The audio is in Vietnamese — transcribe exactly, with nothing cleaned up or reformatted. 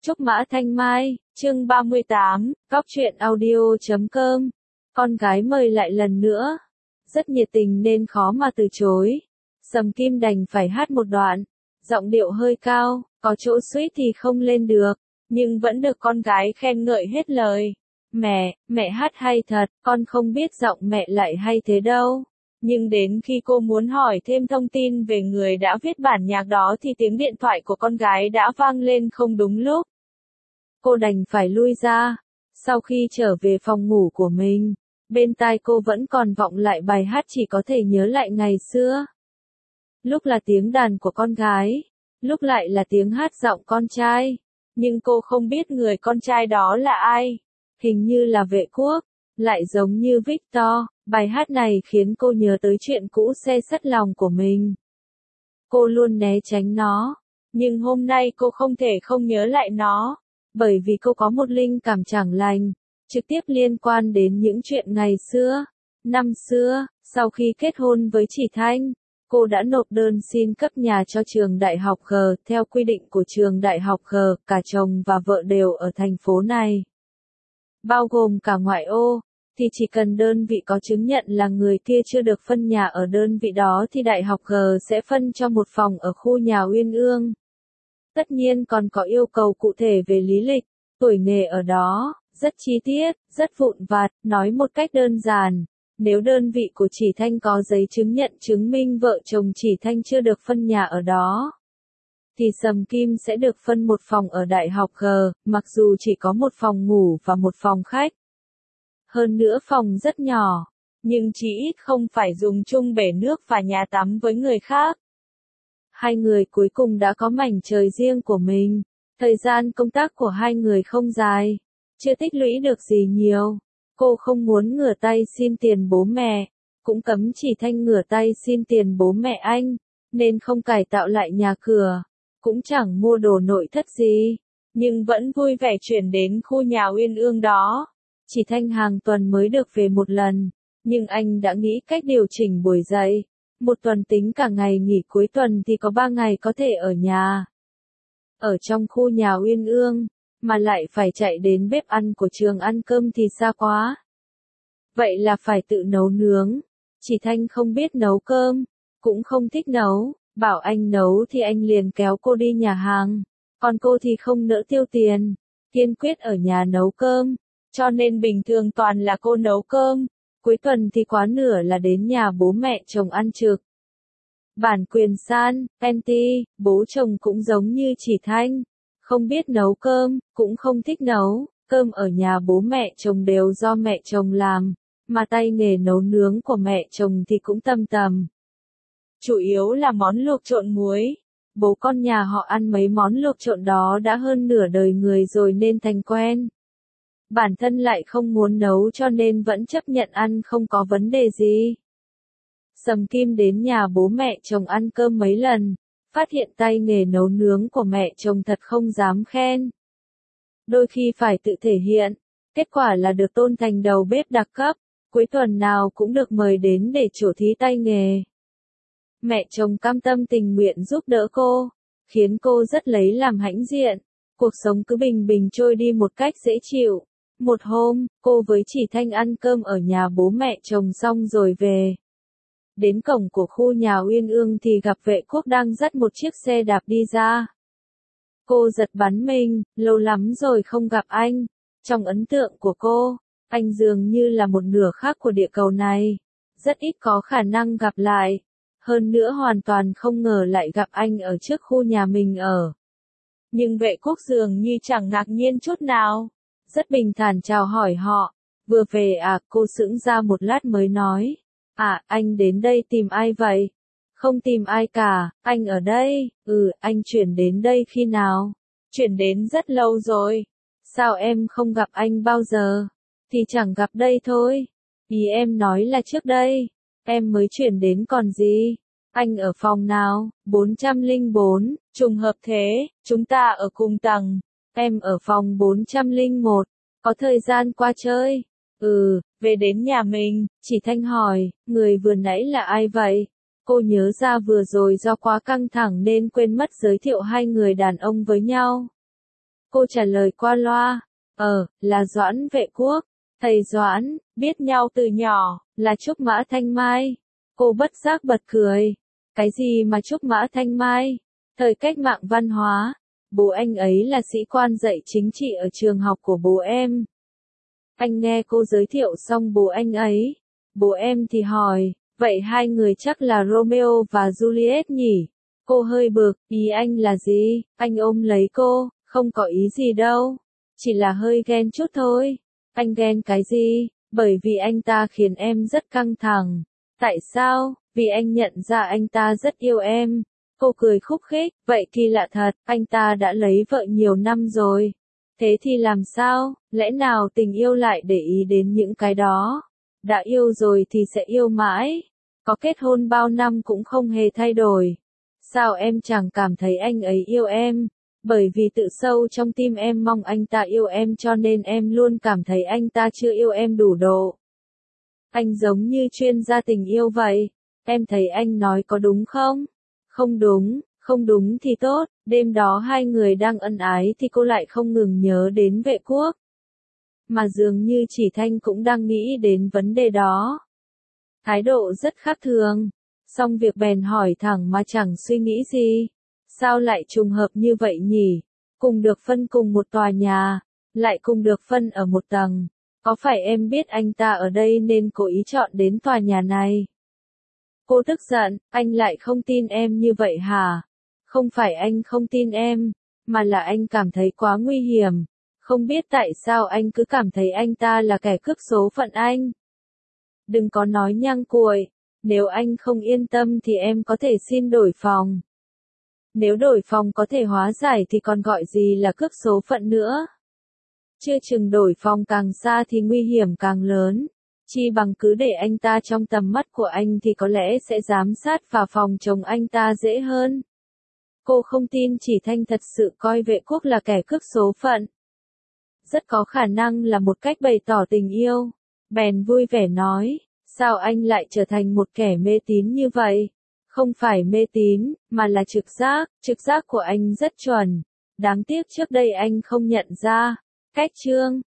Trúc Mã Thanh Mai, chương ba mươi tám, Góc truyện audio chấm com. Con gái mời lại lần nữa. Rất nhiệt tình nên khó mà từ chối. Sầm Kim đành phải hát một đoạn. Giọng điệu hơi cao, có chỗ suýt thì không lên được, nhưng vẫn được con gái khen ngợi hết lời. Mẹ, mẹ hát hay thật, con không biết giọng mẹ lại hay thế đâu. Nhưng đến khi cô muốn hỏi thêm thông tin về người đã viết bản nhạc đó thì tiếng điện thoại của con gái đã vang lên không đúng lúc. Cô đành phải lui ra. Sau khi trở về phòng ngủ của mình, bên tai cô vẫn còn vọng lại bài hát Chỉ Có Thể Nhớ Lại Ngày Xưa. Lúc là tiếng đàn của con gái, lúc lại là tiếng hát giọng con trai. Nhưng cô không biết người con trai đó là ai. Hình như là Vệ Quốc, lại giống như Victor. Bài hát này khiến cô nhớ tới chuyện cũ se sắt lòng của mình. Cô luôn né tránh nó, nhưng hôm nay cô không thể không nhớ lại nó, bởi vì cô có một linh cảm chẳng lành, trực tiếp liên quan đến những chuyện ngày xưa. Năm xưa, sau khi kết hôn với Chỉ Thanh, cô đã nộp đơn xin cấp nhà cho trường đại học G. Theo quy định của trường đại học G, cả chồng và vợ đều ở thành phố này, bao gồm cả ngoại ô. Thì chỉ cần đơn vị có chứng nhận là người kia chưa được phân nhà ở đơn vị đó thì Đại học G sẽ phân cho một phòng ở khu nhà Uyên Ương. Tất nhiên còn có yêu cầu cụ thể về lý lịch, tuổi nghề ở đó, rất chi tiết, rất vụn vặt, nói một cách đơn giản. Nếu đơn vị của Chỉ Thanh có giấy chứng nhận chứng minh vợ chồng Chỉ Thanh chưa được phân nhà ở đó, thì Sầm Kim sẽ được phân một phòng ở Đại học G, mặc dù chỉ có một phòng ngủ và một phòng khách. Hơn nữa phòng rất nhỏ, nhưng chỉ ít không phải dùng chung bể nước và nhà tắm với người khác. Hai người cuối cùng đã có mảnh trời riêng của mình. Thời gian công tác của hai người không dài, chưa tích lũy được gì nhiều. Cô không muốn ngửa tay xin tiền bố mẹ, cũng cấm Chỉ Thanh ngửa tay xin tiền bố mẹ anh, nên không cải tạo lại nhà cửa, cũng chẳng mua đồ nội thất gì, nhưng vẫn vui vẻ chuyển đến khu nhà Uyên Ương đó. Chỉ Thanh hàng tuần mới được về một lần, nhưng anh đã nghĩ cách điều chỉnh buổi dậy. Một tuần tính cả ngày nghỉ cuối tuần thì có ba ngày có thể ở nhà. Ở trong khu nhà Uyên Ương, mà lại phải chạy đến bếp ăn của trường ăn cơm thì xa quá. Vậy là phải tự nấu nướng. Chỉ Thanh không biết nấu cơm, cũng không thích nấu, bảo anh nấu thì anh liền kéo cô đi nhà hàng. Còn cô thì không nỡ tiêu tiền, kiên quyết ở nhà nấu cơm. Cho nên bình thường toàn là cô nấu cơm, cuối tuần thì quá nửa là đến nhà bố mẹ chồng ăn trực. Bản quyền san, Penti, bố chồng cũng giống như Chỉ Thanh, không biết nấu cơm, cũng không thích nấu, cơm ở nhà bố mẹ chồng đều do mẹ chồng làm, mà tay nghề nấu nướng của mẹ chồng thì cũng tầm tầm. Chủ yếu là món luộc trộn muối. Bố con nhà họ ăn mấy món luộc trộn đó đã hơn nửa đời người rồi nên thành quen. Bản thân lại không muốn nấu cho nên vẫn chấp nhận ăn không có vấn đề gì. Sầm Kim đến nhà bố mẹ chồng ăn cơm mấy lần, phát hiện tay nghề nấu nướng của mẹ chồng thật không dám khen. Đôi khi phải tự thể hiện, kết quả là được tôn thành đầu bếp đặc cấp, cuối tuần nào cũng được mời đến để trổ thí tay nghề. Mẹ chồng cam tâm tình nguyện giúp đỡ cô, khiến cô rất lấy làm hãnh diện, cuộc sống cứ bình bình trôi đi một cách dễ chịu. Một hôm, cô với Chỉ Thanh ăn cơm ở nhà bố mẹ chồng xong rồi về. Đến cổng của khu nhà Uyên Ương thì gặp Vệ Quốc đang dắt một chiếc xe đạp đi ra. Cô giật bắn mình, lâu lắm rồi không gặp anh. Trong ấn tượng của cô, anh dường như là một nửa khác của địa cầu này. Rất ít có khả năng gặp lại. Hơn nữa hoàn toàn không ngờ lại gặp anh ở trước khu nhà mình ở. Nhưng Vệ Quốc dường như chẳng ngạc nhiên chút nào. Rất bình thản chào hỏi họ. Vừa về à, cô sững ra một lát mới nói. À, anh đến đây tìm ai vậy? Không tìm ai cả, anh ở đây. Ừ, anh chuyển đến đây khi nào? Chuyển đến rất lâu rồi. Sao em không gặp anh bao giờ? Thì chẳng gặp đây thôi. Ý em nói là trước đây. Em mới chuyển đến còn gì? Anh ở phòng nào? bốn trăm lẻ bốn, trùng hợp thế, chúng ta ở cùng tầng. Em ở phòng bốn trăm lẻ một, có thời gian qua chơi. Ừ, về đến nhà mình, Chỉ Thanh hỏi, người vừa nãy là ai vậy? Cô nhớ ra vừa rồi do quá căng thẳng nên quên mất giới thiệu hai người đàn ông với nhau. Cô trả lời qua loa. Ờ, là Doãn Vệ Quốc. Thầy Doãn, biết nhau từ nhỏ, là Trúc Mã Thanh Mai. Cô bất giác bật cười. Cái gì mà Trúc Mã Thanh Mai? Thời cách mạng văn hóa. Bố anh ấy là sĩ quan dạy chính trị ở trường học của bố em. Anh nghe cô giới thiệu xong bố anh ấy. Bố em thì hỏi, vậy hai người chắc là Romeo và Juliet nhỉ? Cô hơi bực, ý anh là gì? Anh ôm lấy cô, không có ý gì đâu. Chỉ là hơi ghen chút thôi. Anh ghen cái gì? Bởi vì anh ta khiến em rất căng thẳng. Tại sao? Vì anh nhận ra anh ta rất yêu em. Cô cười khúc khích, vậy kỳ lạ thật, anh ta đã lấy vợ nhiều năm rồi. Thế thì làm sao? Lẽ nào tình yêu lại để ý đến những cái đó? Đã yêu rồi thì sẽ yêu mãi. Có kết hôn bao năm cũng không hề thay đổi. Sao em chẳng cảm thấy anh ấy yêu em? Bởi vì tự sâu trong tim em mong anh ta yêu em cho nên em luôn cảm thấy anh ta chưa yêu em đủ độ. Anh giống như chuyên gia tình yêu vậy. Em thấy anh nói có đúng không? Không đúng, không đúng thì tốt. Đêm đó hai người đang ân ái thì cô lại không ngừng nhớ đến Vệ Quốc. Mà dường như chỉ Thanh cũng đang nghĩ đến vấn đề đó. Thái độ rất khác thường. Xong việc bèn hỏi thẳng mà chẳng suy nghĩ gì. Sao lại trùng hợp như vậy nhỉ? Cùng được phân cùng một tòa nhà, lại cùng được phân ở một tầng. Có phải em biết anh ta ở đây nên cố ý chọn đến tòa nhà này? Cô tức giận, anh lại không tin em như vậy hả? Không phải anh không tin em, mà là anh cảm thấy quá nguy hiểm. Không biết tại sao anh cứ cảm thấy anh ta là kẻ cướp số phận anh. Đừng có nói nhăng cuội, nếu anh không yên tâm thì em có thể xin đổi phòng. Nếu đổi phòng có thể hóa giải thì còn gọi gì là cướp số phận nữa. Chưa chừng đổi phòng càng xa thì nguy hiểm càng lớn. Chi bằng cứ để anh ta trong tầm mắt của anh thì có lẽ sẽ giám sát và phòng chống anh ta dễ hơn. Cô không tin chỉ Thanh thật sự coi Vệ Quốc là kẻ cướp số phận. Rất có khả năng là một cách bày tỏ tình yêu. Bèn vui vẻ nói, sao anh lại trở thành một kẻ mê tín như vậy? Không phải mê tín, mà là trực giác, trực giác của anh rất chuẩn. Đáng tiếc trước đây anh không nhận ra. Cách chương